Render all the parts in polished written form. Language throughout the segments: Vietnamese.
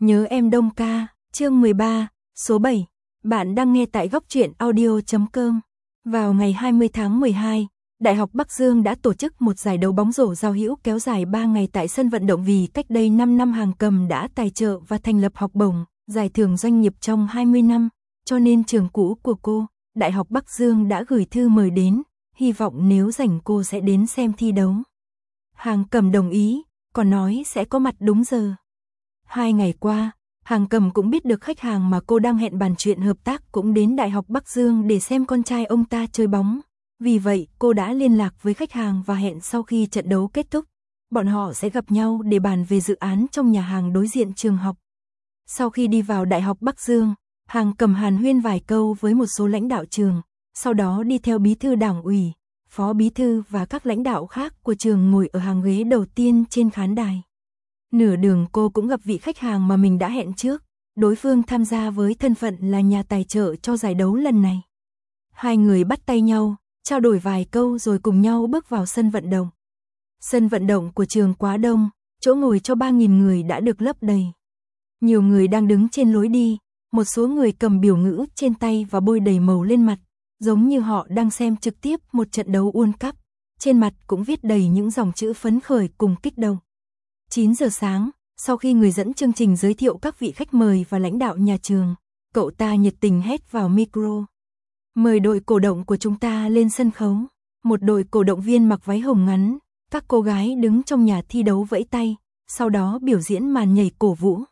Nhớ em Đông ca, chương 13, số 7. Bạn đang nghe tại góc truyện audio.com. Vào ngày 20 tháng 12, Đại học Bắc Dương đã tổ chức một giải đấu bóng rổ giao hữu kéo dài 3 ngày tại sân vận động vì cách đây 5 năm Hàng Cầm đã tài trợ và thành lập học bổng, giải thưởng doanh nghiệp trong 20 năm, cho nên trường cũ của cô, Đại học Bắc Dương đã gửi thư mời đến, hy vọng nếu rảnh cô sẽ đến xem thi đấu. Hàng Cầm đồng ý, còn nói sẽ có mặt đúng giờ. 2 ngày qua, Hàng Cầm cũng biết được khách hàng mà cô đang hẹn bàn chuyện hợp tác cũng đến Đại học Bắc Dương để xem con trai ông ta chơi bóng. Vì vậy, cô đã liên lạc với khách hàng và hẹn sau khi trận đấu kết thúc, bọn họ sẽ gặp nhau để bàn về dự án trong nhà hàng đối diện trường học. Sau khi đi vào Đại học Bắc Dương, Hàng Cầm hàn huyên vài câu với một số lãnh đạo trường, sau đó đi theo bí thư đảng ủy, phó bí thư và các lãnh đạo khác của trường ngồi ở hàng ghế đầu tiên trên khán đài. Nửa đường cô cũng gặp vị khách hàng mà mình đã hẹn trước, đối phương tham gia với thân phận là nhà tài trợ cho giải đấu lần này. Hai người bắt tay nhau, trao đổi vài câu rồi cùng nhau bước vào sân vận động. Sân vận động của trường quá đông, chỗ ngồi cho 3.000 người đã được lấp đầy. Nhiều người đang đứng trên lối đi, một số người cầm biểu ngữ trên tay và bôi đầy màu lên mặt, giống như họ đang xem trực tiếp một trận đấu World Cup, trên mặt cũng viết đầy những dòng chữ phấn khởi cùng kích động. 9 giờ sáng, sau khi người dẫn chương trình giới thiệu các vị khách mời và lãnh đạo nhà trường, cậu ta nhiệt tình hét vào micro. Mời đội cổ động của chúng ta lên sân khấu. Một đội cổ động viên mặc váy hồng ngắn, các cô gái đứng trong nhà thi đấu vẫy tay, sau đó biểu diễn màn nhảy cổ vũ.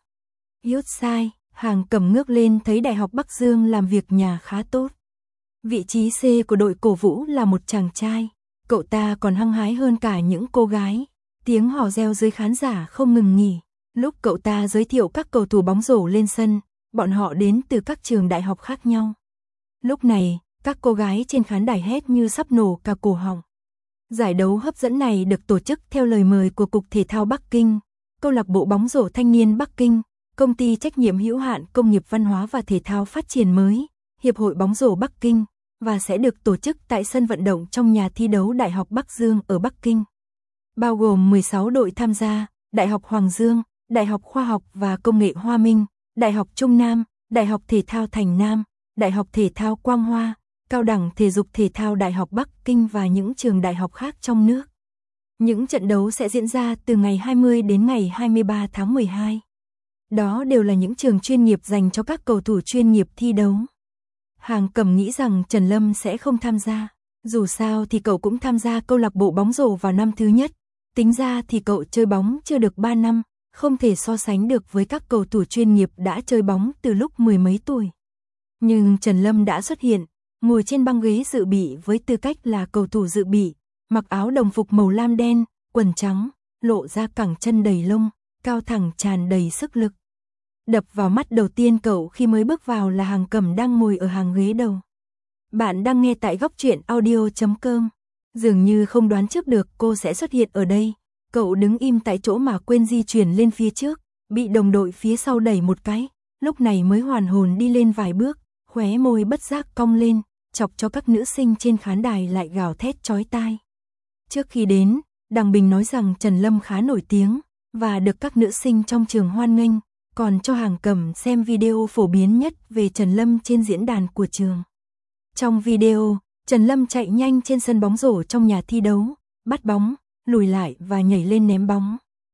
Sai, Hàng Cầm ngước lên thấy Đại học Bắc Dương làm việc nhà khá tốt. Vị trí C của đội cổ vũ là một chàng trai, cậu ta còn hăng hái hơn cả những cô gái. Tiếng hò reo dưới khán giả không ngừng nghỉ. Lúc cậu ta giới thiệu các cầu thủ bóng rổ lên sân, bọn họ đến từ các trường đại học khác nhau. Lúc này, các cô gái trên khán đài hét như sắp nổ cả cổ họng. Giải đấu hấp dẫn này được tổ chức theo lời mời của Cục Thể thao Bắc Kinh, Câu lạc bộ bóng rổ thanh niên Bắc Kinh, Công ty trách nhiệm hữu hạn Công nghiệp văn hóa và thể thao phát triển mới, Hiệp hội bóng rổ Bắc Kinh, và sẽ được tổ chức tại sân vận động trong nhà thi đấu Đại học Bắc Dương ở Bắc Kinh. Bao gồm 16 đội tham gia, Đại học Hoàng Dương, Đại học Khoa học và Công nghệ Hoa Minh, Đại học Trung Nam, Đại học Thể thao Thành Nam, Đại học Thể thao Quang Hoa, Cao đẳng Thể dục Thể thao Đại học Bắc Kinh và những trường đại học khác trong nước. Những trận đấu sẽ diễn ra từ ngày 20 đến ngày 23 tháng 12. Đó đều là những trường chuyên nghiệp dành cho các cầu thủ chuyên nghiệp thi đấu. Hàng Cầm nghĩ rằng Trần Lâm sẽ không tham gia. Dù sao thì cậu cũng tham gia câu lạc bộ bóng rổ vào năm thứ nhất. Tính ra thì cậu chơi bóng chưa được 3 năm, không thể so sánh được với các cầu thủ chuyên nghiệp đã chơi bóng từ lúc 10 mấy tuổi. Nhưng Trần Lâm đã xuất hiện, ngồi trên băng ghế dự bị với tư cách là cầu thủ dự bị, mặc áo đồng phục màu lam đen, quần trắng, lộ ra cẳng chân đầy lông, cao thẳng tràn đầy sức lực. Đập vào mắt đầu tiên cậu khi mới bước vào là Hàng Cầm đang ngồi ở hàng ghế đầu. Bạn đang nghe tại góc truyện audio.com. Dường như không đoán trước được cô sẽ xuất hiện ở đây. Cậu đứng im tại chỗ mà quên di chuyển lên phía trước, bị đồng đội phía sau đẩy một cái, lúc này mới hoàn hồn đi lên vài bước, khóe môi bất giác cong lên, chọc cho các nữ sinh trên khán đài lại gào thét chói tai. Trước khi đến, Đằng Bình nói rằng Trần Lâm khá nổi tiếng, và được các nữ sinh trong trường hoan nghênh, còn cho Hàng Cầm xem video phổ biến nhất về Trần Lâm trên diễn đàn của trường. Trong video, Trần Lâm chạy nhanh trên sân bóng rổ trong nhà thi đấu, bắt bóng, lùi lại và nhảy lên ném bóng.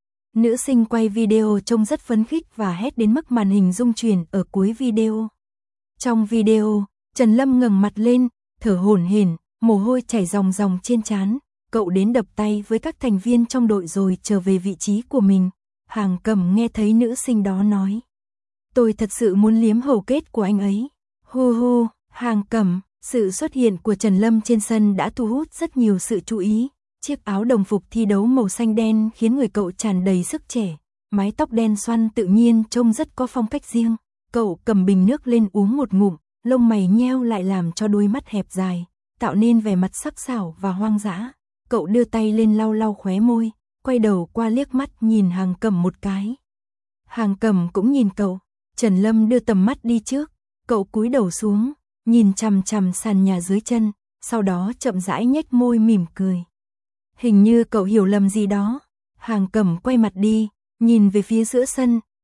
Nữ sinh quay video trông rất phấn khích và hét đến mức màn hình rung chuyển ở cuối video. Trong video, Trần Lâm ngẩng mặt lên, thở hổn hển, mồ hôi chảy ròng ròng trên trán. Cậu đến đập tay với các thành viên trong đội rồi trở về vị trí của mình. Hàng Cầm nghe thấy nữ sinh đó nói: "Tôi thật sự muốn liếm hầu kết của anh ấy." Hu hu, Hàng Cầm. Sự xuất hiện của Trần Lâm trên sân đã thu hút rất nhiều sự chú ý. Chiếc áo đồng phục thi đấu màu xanh đen khiến người cậu tràn đầy sức trẻ. Mái tóc đen xoăn tự nhiên trông rất có phong cách riêng. Cậu cầm bình nước lên uống một ngụm, lông mày nheo lại làm cho đôi mắt hẹp dài, tạo nên vẻ mặt sắc sảo và hoang dã. Cậu đưa tay lên lau lau khóe môi, quay đầu qua liếc mắt nhìn Hàng Cầm một cái. Hàng Cầm cũng nhìn cậu. Trần Lâm đưa tầm mắt đi trước, cậu cúi đầu xuống, nhìn chằm chằm sàn nhà dưới chân, sau đó chậm rãi nhếch môi mỉm cười. Hình như cậu hiểu lầm gì đó. Hàng Cầm quay mặt đi, nhìn về phía giữa sân,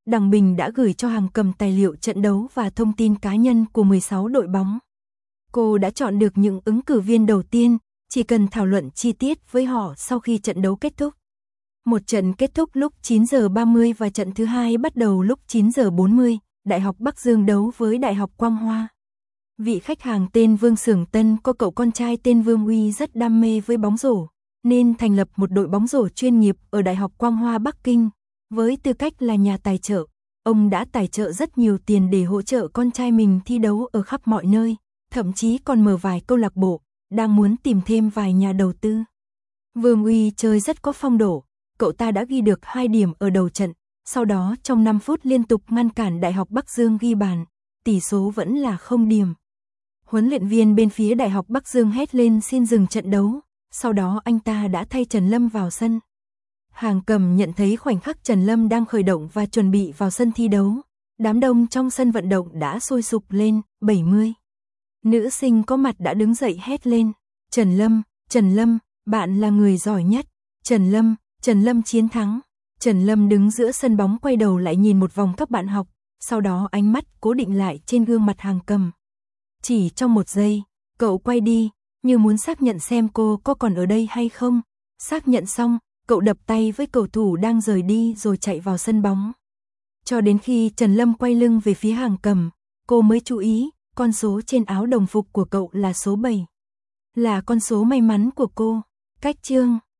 Đằng Bình đã gửi cho Hàng Cầm tài liệu trận đấu và thông tin cá nhân của 16 đội bóng. Cô đã chọn được những ứng cử viên đầu tiên, chỉ cần thảo luận chi tiết với họ sau khi trận đấu kết thúc. Một trận kết thúc lúc 9 giờ 30 và trận thứ hai bắt đầu lúc 9 giờ 40, Đại học Bắc Dương đấu với Đại học Quang Hoa. Vị khách hàng tên Vương Xưởng Tân có cậu con trai tên Vương Uy rất đam mê với bóng rổ, nên thành lập một đội bóng rổ chuyên nghiệp ở Đại học Quang Hoa Bắc Kinh. Với tư cách là nhà tài trợ, ông đã tài trợ rất nhiều tiền để hỗ trợ con trai mình thi đấu ở khắp mọi nơi, thậm chí còn mở vài câu lạc bộ, đang muốn tìm thêm vài nhà đầu tư. Vương Uy chơi rất có phong độ, cậu ta đã ghi được 2 điểm ở đầu trận, sau đó trong 5 phút liên tục ngăn cản Đại học Bắc Dương ghi bàn, tỷ số vẫn là 0 điểm. Huấn luyện viên bên phía Đại học Bắc Dương hét lên xin dừng trận đấu, sau đó anh ta đã thay Trần Lâm vào sân. Hàng Cầm nhận thấy khoảnh khắc Trần Lâm đang khởi động và chuẩn bị vào sân thi đấu, đám đông trong sân vận động đã sôi sục lên, 70. Nữ sinh có mặt đã đứng dậy hét lên, Trần Lâm, bạn là người giỏi nhất, Trần Lâm chiến thắng. Trần Lâm đứng giữa sân bóng quay đầu lại nhìn một vòng các bạn học, sau đó ánh mắt cố định lại trên gương mặt Hàng Cầm. Chỉ trong 1 giây, cậu quay đi, như muốn xác nhận xem cô có còn ở đây hay không. Xác nhận xong, cậu đập tay với cầu thủ đang rời đi rồi chạy vào sân bóng. Cho đến khi Trần Lâm quay lưng về phía Hàng Cầm, cô mới chú ý, con số trên áo đồng phục của cậu là số 7. Là con số may mắn của cô. Cách chương